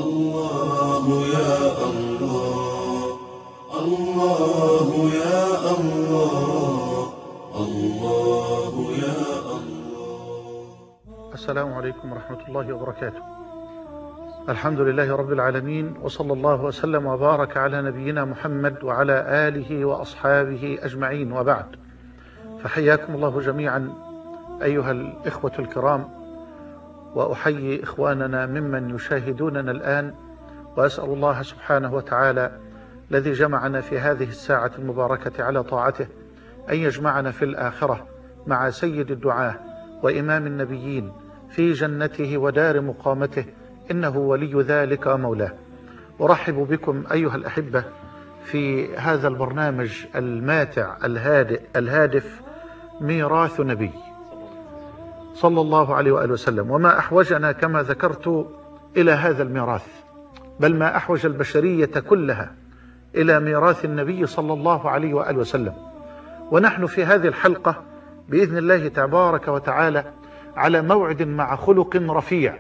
الله يا الله، الله يا الله، الله يا الله. السلام عليكم ورحمة الله وبركاته. الحمد لله رب العالمين، وصلى الله وسلم وبارك على نبينا محمد وعلى آله وأصحابه أجمعين، وبعد، فحياكم الله جميعا أيها الإخوة الكرام، وأحيي إخواننا ممن يشاهدوننا الآن، وأسأل الله سبحانه وتعالى الذي جمعنا في هذه الساعة المباركة على طاعته أن يجمعنا في الآخرة مع سيد الدعاة وإمام النبيين في جنته ودار مقامته، إنه ولي ذلك ومولاه. أرحب بكم أيها الأحبة في هذا البرنامج الماتع الهادئ الهادف، ميراث نبي صلى الله عليه وآله وسلم. وما أحوجنا كما ذكرت إلى هذا الميراث، بل ما أحوج البشرية كلها إلى ميراث النبي صلى الله عليه وآله وسلم. ونحن في هذه الحلقة بإذن الله تبارك وتعالى على موعد مع خلق رفيع،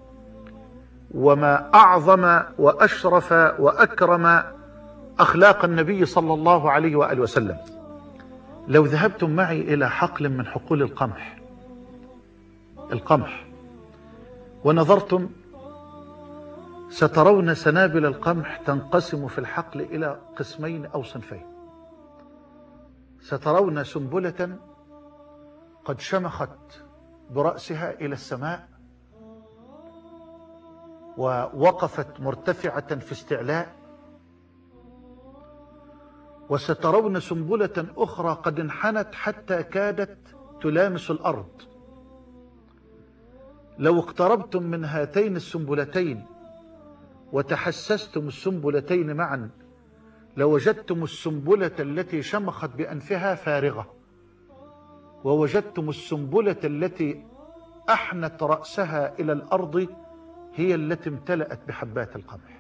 وما أعظم وأشرف وأكرم أخلاق النبي صلى الله عليه وآله وسلم. لو ذهبتم معي إلى حقل من حقول القمح ونظرتم، سترون سنابل القمح تنقسم في الحقل إلى قسمين أو صنفين. سترون سنبلة قد شمخت برأسها إلى السماء ووقفت مرتفعة في استعلاء، وسترون سنبلة أخرى قد انحنت حتى كادت تلامس الأرض. لو اقتربتم من هاتين السنبلتين وتحسستم السنبلتين معا، لوجدتم السنبلة التي شمخت بأنفها فارغة، ووجدتم السنبلة التي أحنت رأسها إلى الأرض هي التي امتلأت بحبات القمح.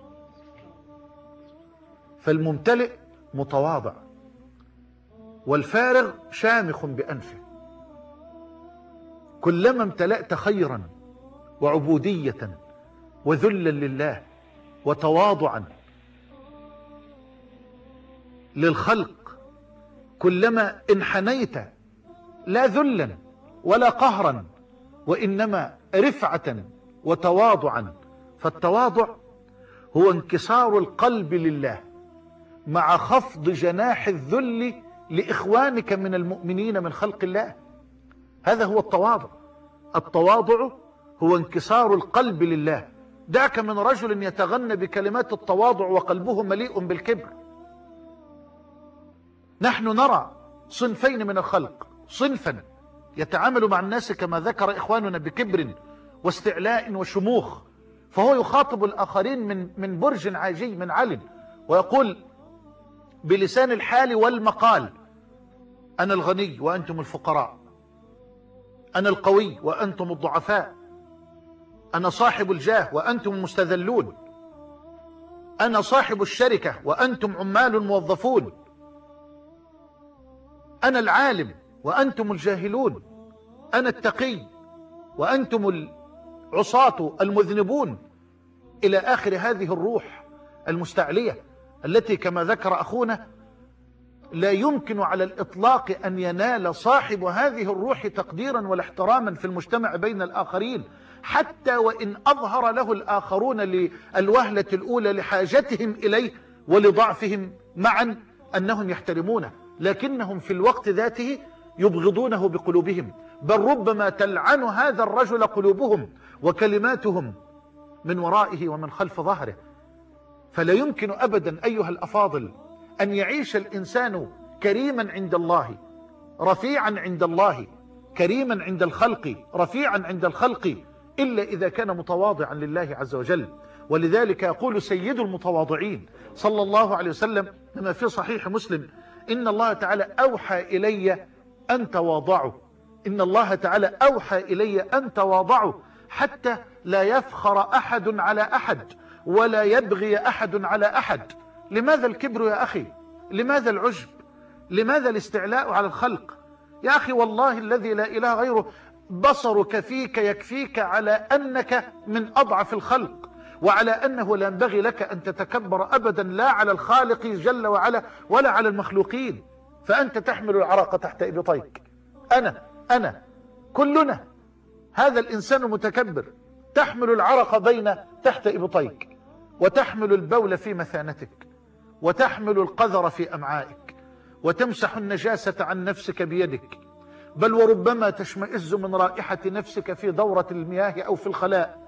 فالممتلئ متواضع، والفارغ شامخ بأنفه. كلما امتلأت خيرا وعبودية وذلا لله وتواضعا للخلق، كلما انحنيت لا ذلا ولا قهرا، وإنما رفعة وتواضعا. فالتواضع هو انكسار القلب لله مع خفض جناح الذل لإخوانك من المؤمنين من خلق الله. هذا هو التواضع. التواضع هو انكسار القلب لله. دعك من رجل يتغنى بكلمات التواضع وقلبه مليء بالكبر. نحن نرى صنفين من الخلق: صنفا يتعامل مع الناس كما ذكر إخواننا بكبر واستعلاء وشموخ، فهو يخاطب الآخرين من برج عاجي من علم، ويقول بلسان الحال والمقال: أنا الغني وأنتم الفقراء، أنا القوي وأنتم الضعفاء، أنا صاحب الجاه وأنتم المستذلون، أنا صاحب الشركة وأنتم عمال موظفون، أنا العالم وأنتم الجاهلون، أنا التقي وأنتم العصاة المذنبون، إلى آخر هذه الروح المستعلية التي كما ذكر أخونا لا يمكن على الإطلاق أن ينال صاحب هذه الروح تقديرا ولا احتراما في المجتمع بين الآخرين، حتى وإن أظهر له الآخرون للوهلة الأولى لحاجتهم إليه ولضعفهم معا أنهم يحترمونه، لكنهم في الوقت ذاته يبغضونه بقلوبهم، بل ربما تلعن هذا الرجل قلوبهم وكلماتهم من ورائه ومن خلف ظهره. فلا يمكن أبدا أيها الأفاضل أن يعيش الإنسان كريما عند الله، رفيعا عند الله، كريما عند الخلق، رفيعا عند الخلق، إلا إذا كان متواضعا لله عز وجل. ولذلك يقول سيد المتواضعين صلى الله عليه وسلم كما في صحيح مسلم: إن الله تعالى أوحى إلي أن تواضعوا، إن الله تعالى أوحى إلي أن تواضعوا حتى لا يفخر أحد على أحد ولا يبغي أحد على أحد. لماذا الكبر يا أخي؟ لماذا العجب؟ لماذا الاستعلاء على الخلق؟ يا أخي والله الذي لا إله غيره، بصرك فيك يكفيك على أنك من أضعف الخلق، وعلى أنه لا ينبغي لك أن تتكبر أبدا لا على الخالق جل وعلا ولا على المخلوقين. فأنت تحمل العرق تحت إبطيك. أنا كلنا هذا الإنسان المتكبر تحمل العرق تحت إبطيك، وتحمل البول في مثانتك، وتحمل القذر في أمعائك، وتمسح النجاسة عن نفسك بيدك، بل وربما تشمئز من رائحة نفسك في دورة المياه أو في الخلاء.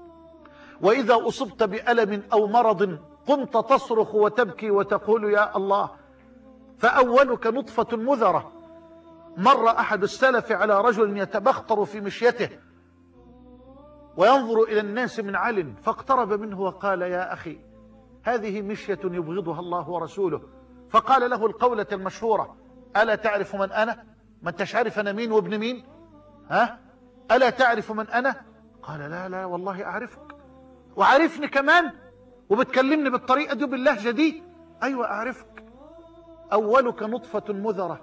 وإذا أصبت بألم أو مرض قمت تصرخ وتبكي وتقول يا الله. فأولك نطفة مذرة. مر أحد السلف على رجل يتبختر في مشيته وينظر إلى الناس من عل، فاقترب منه وقال يا أخي هذه مشية يبغضها الله ورسوله. فقال له القولة المشهورة: ألا تعرف من أنا؟ ما انتش عارف أنا مين وابن مين؟ ألا تعرف من أنا؟ قال لا والله أعرفك، وعارفني كمان، وبتكلمني بالطريقة دي باللهجة دي؟ أيوة أعرفك. أولك نطفة مذرة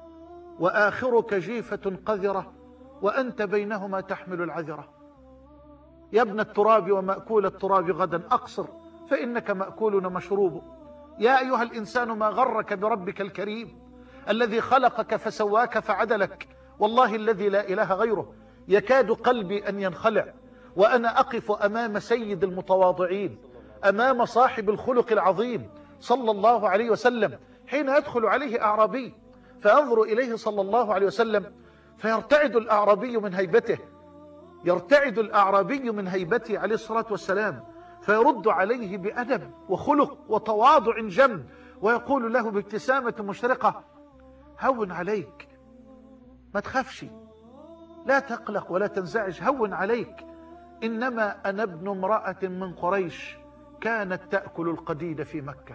وآخرك جيفة قذرة وأنت بينهما تحمل العذرة. يا ابن التراب ومأكول التراب غدا أقصر فإنك مأكول مشروب. يا أيها الإنسان ما غرك بربك الكريم الذي خلقك فسواك فعدلك. والله الذي لا إله غيره يكاد قلبي أن ينخلع وأنا أقف أمام سيد المتواضعين، أمام صاحب الخلق العظيم صلى الله عليه وسلم، حين يدخل عليه أعرابي فينظر إليه صلى الله عليه وسلم فيرتعد الأعرابي من هيبته، يرتعد الأعرابي من هيبته عليه الصلاة والسلام، فيرد عليه بأدب وخلق وتواضع جم، ويقول له بابتسامة مشرقة: هون عليك، ما تخافش، لا تقلق ولا تنزعج، هون عليك، إنما أنا ابن امرأة من قريش كانت تأكل القديد في مكة.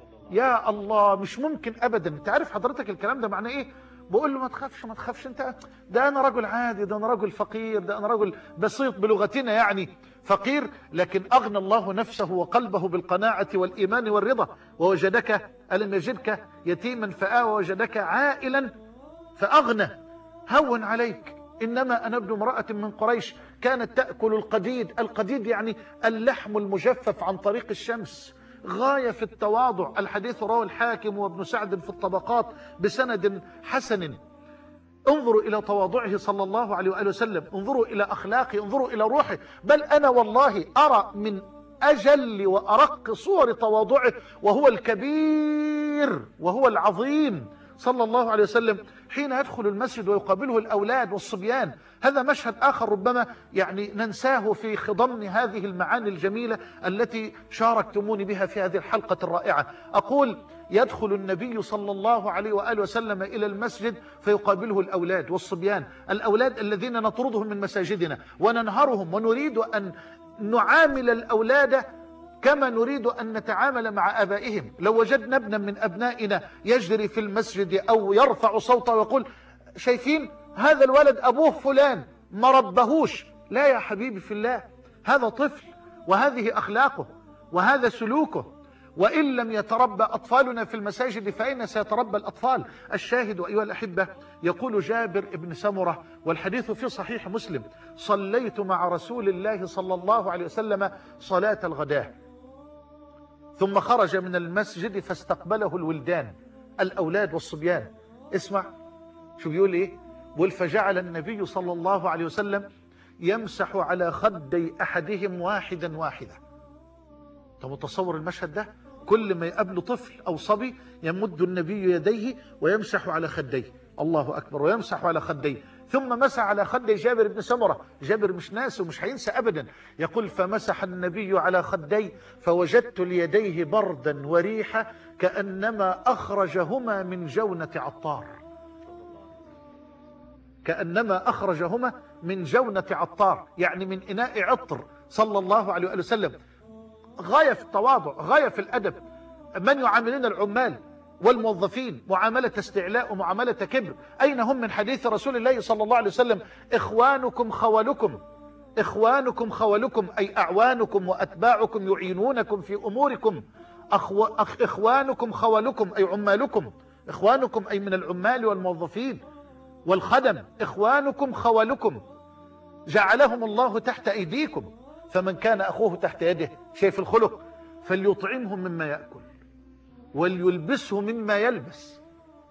يا الله، مش ممكن أبدا. تعرف حضرتك الكلام ده معناه إيه؟ بقول له ما تخافش انت، ده انا رجل عادي، ده انا رجل فقير، ده انا رجل بسيط بلغتنا يعني فقير، لكن اغنى الله نفسه وقلبه بالقناعة والايمان والرضا. ووجدك الم يجدك يتيما فآوى ووجدك عائلا فاغنى. هون عليك، انما انا ابن امرأة من قريش كانت تأكل القديد. القديد يعني اللحم المجفف عن طريق الشمس. غاية في التواضع. الحديث رواه الحاكم وابن سعد في الطبقات بسند حسن. انظروا إلى تواضعه صلى الله عليه وآله وسلم، انظروا إلى أخلاقه، انظروا إلى روحه. بل أنا والله أرى من أجل وأرق صور تواضعه وهو الكبير وهو العظيم صلى الله عليه وسلم حين يدخل المسجد ويقابله الأولاد والصبيان. هذا مشهد آخر ربما يعني ننساه في خضم هذه المعاني الجميلة التي شاركتموني بها في هذه الحلقة الرائعة. أقول: يدخل النبي صلى الله عليه وآله وسلم إلى المسجد فيقابله الأولاد والصبيان، الأولاد الذين نطردهم من مساجدنا وننهرهم، ونريد أن نعامل الأولاد كما نريد أن نتعامل مع آبائهم. لو وجدنا ابنا من أبنائنا يجري في المسجد أو يرفع صوته ويقول: شايفين هذا الولد أبوه فلان ما ربهوش، لا يا حبيبي في الله، هذا طفل وهذه أخلاقه وهذا سلوكه. وإن لم يتربى أطفالنا في المساجد فأين سيتربى الأطفال؟ الشاهد أيها الأحبة، يقول جابر بن سمرة والحديث في صحيح مسلم: صليت مع رسول الله صلى الله عليه وسلم صلاة الغداء، ثم خرج من المسجد فاستقبله الولدان، الأولاد والصبيان. اسمع شو بيقول إيه؟ بيقول: فجعل النبي صلى الله عليه وسلم يمسح على خدي أحدهم واحدا واحدا. أنت متصور المشهد ده؟ كل ما يقابله طفل أو صبي يمد النبي يديه ويمسح على خديه، الله أكبر، ويمسح على خديه. ثم مسح على خدي جابر بن سمرة. جابر مش ناسي ومش هينسى أبدا. يقول: فمسح النبي على خدي فوجدت ليديه بردا وريحة كأنما أخرجهما من جونة عطار، كأنما أخرجهما من جونة عطار، يعني من إناء عطر صلى الله عليه وسلم. غاية في التواضع، غاية في الأدب. من يعاملون العمال والموظفين معاملة استعلاء ومعاملة كبر؟ أين هم من حديث رسول الله صلى الله عليه وسلم: إخوانكم خولكم، إخوانكم خولكم، أي أعوانكم وأتباعكم يعينونكم في أموركم. إخوانكم خولكم أي عمالكم، إخوانكم أي من العمال والموظفين والخدم. إخوانكم خولكم، جعلهم الله تحت أيديكم، فمن كان أخوه تحت يده، شايف الخلق، فليطعمه مما يأكل وليلبسه مما يلبس،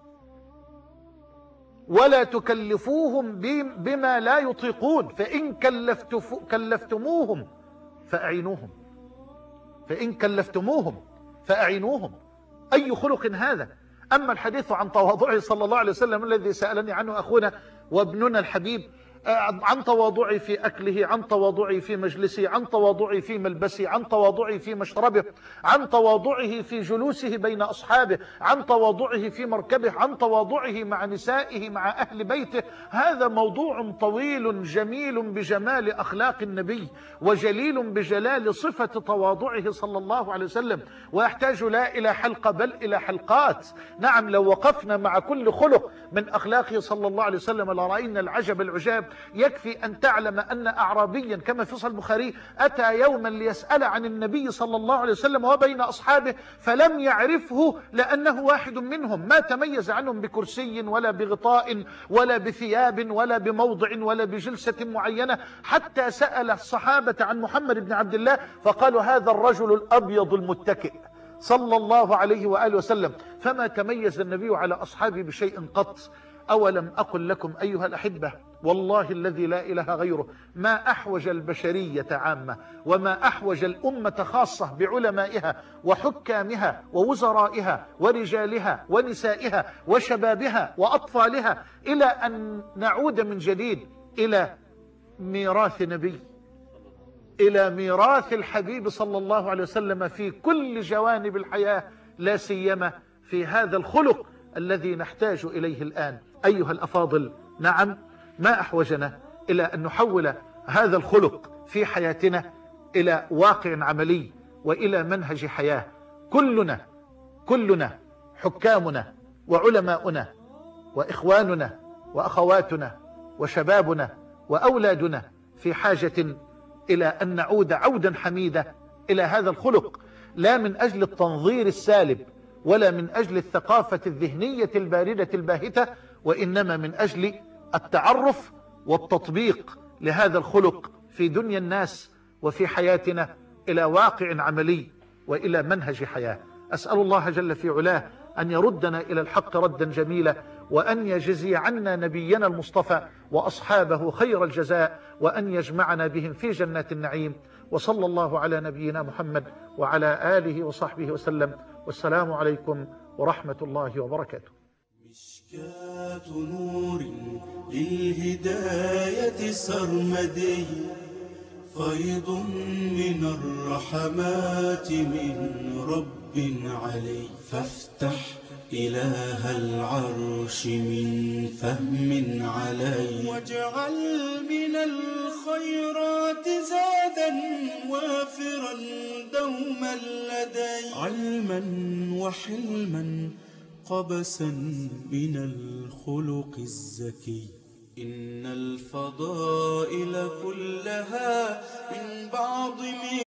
ولا تكلفوهم بما لا يطيقون، فإن كلفتموهم فأعينوهم، فإن كلفتموهم فأعينوهم. أي خلق هذا؟ أما الحديث عن تواضعه صلى الله عليه وسلم الذي سألني عنه أخونا وابننا الحبيب، عن تواضعه في أكله، عن تواضعه في مجلسه، عن تواضعه في ملبسه، عن تواضعه في مشربه، عن تواضعه في جلوسه بين أصحابه، عن تواضعه في مركبه، عن تواضعه مع نسائه، مع أهل بيته. هذا موضوع طويل جميل بجمال أخلاق النبي، وجليل بجلال صفة تواضعه صلى الله عليه وسلم، ويحتاج لا إلى حلقة بل إلى حلقات. نعم، لو وقفنا مع كل خلق من أخلاقه صلى الله عليه وسلم لرأينا العجب العجاب. يكفي أن تعلم أن أعرابيا كما في صحيح البخاري أتى يوما ليسأل عن النبي صلى الله عليه وسلم وبين أصحابه فلم يعرفه لأنه واحد منهم، ما تميز عنهم بكرسي ولا بغطاء ولا بثياب ولا بموضع ولا بجلسة معينة، حتى سأل الصحابة عن محمد بن عبد الله فقالوا هذا الرجل الأبيض المتكئ صلى الله عليه وآله وسلم. فما تميز النبي على أصحابه بشيء قط. أولم أقل لكم أيها الأحبة والله الذي لا إله غيره ما أحوج البشرية عامة وما أحوج الأمة خاصة بعلمائها وحكامها ووزرائها ورجالها ونسائها وشبابها وأطفالها إلى أن نعود من جديد إلى ميراث نبي، إلى ميراث الحبيب صلى الله عليه وسلم في كل جوانب الحياة، لا سيما في هذا الخلق الذي نحتاج إليه الآن. أيها الأفاضل، نعم، ما أحوجنا إلى أن نحول هذا الخلق في حياتنا إلى واقع عملي وإلى منهج حياة. كلنا حكامنا وعلماؤنا وإخواننا وأخواتنا وشبابنا وأولادنا في حاجة إلى أن نعود عودا حميدا إلى هذا الخلق، لا من أجل التنظير السالب ولا من أجل الثقافة الذهنية الباردة الباهتة، وإنما من أجل التعرف والتطبيق لهذا الخلق في دنيا الناس وفي حياتنا إلى واقع عملي وإلى منهج حياة. أسأل الله جل في علاه أن يردنا إلى الحق ردا جميلا، وأن يجزي عنا نبينا المصطفى وأصحابه خير الجزاء، وأن يجمعنا بهم في جنات النعيم. وصلى الله على نبينا محمد وعلى آله وصحبه وسلم، والسلام عليكم ورحمة الله وبركاته. مشكاة نور للهداية سرمدي، فيض من الرحمات من رب علي، فافتح إله العرش من فهم علي، واجعل من الخيرات زادا وافرا دوما لدي، علما وحلما قبسا من الخلق الزكي. إن الفضائل كلها من بعض